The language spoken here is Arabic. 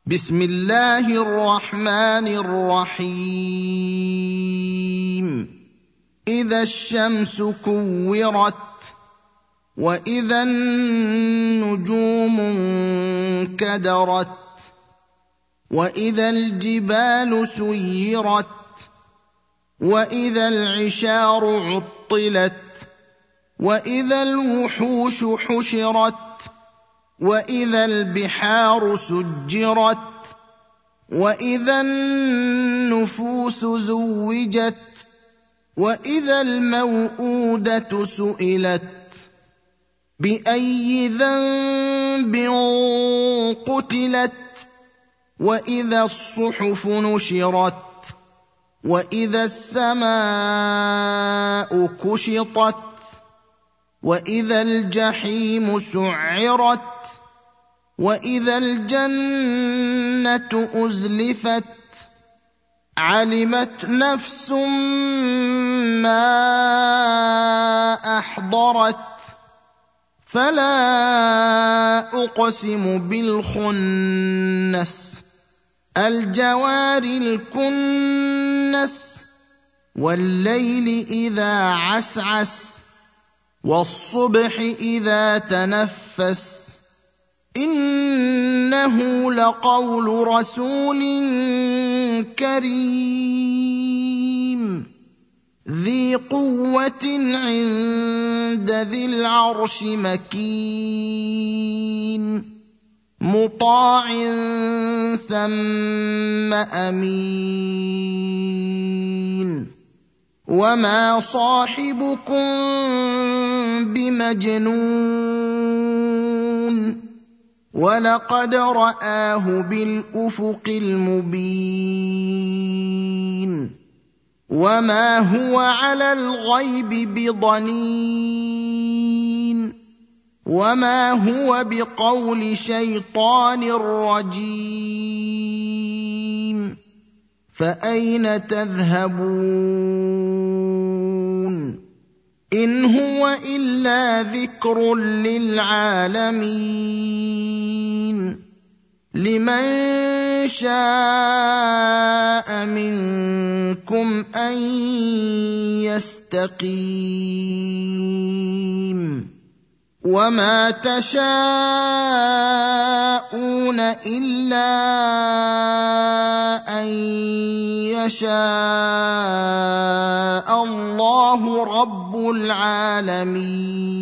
بسم الله الرحمن الرحيم إذا الشمس كورت وإذا النجوم انكدرت وإذا الجبال سيرت وإذا العشار عطلت وإذا الوحوش حشرت وإذا البحار سجرت وإذا النفوس زوجت وإذا الموءودة سئلت بأي ذنب قتلت وإذا الصحف نشرت وإذا السماء كشطت وإذا الجحيم سعرت وإذا الجنة أزلفت علمت نفس ما أحضرت فلا أقسم بالخنس الجوار الكنس والليل إذا عسعس والصبح إذا تنفس إنه لقول رسول كريم ذي قوة عند ذي العرش مكين مطاع ثم أمين وما صاحبكم بمجنون ولقد رآه بالأفق المبين وما هو على الغيب بضنين وما هو بقول شيطان رجيم فأين تذهبون إن هو إلا ذكر للعالمين لمن شاء منكم أن يستقيم وما تشاءون إلا أن يشاء الله رب العالمين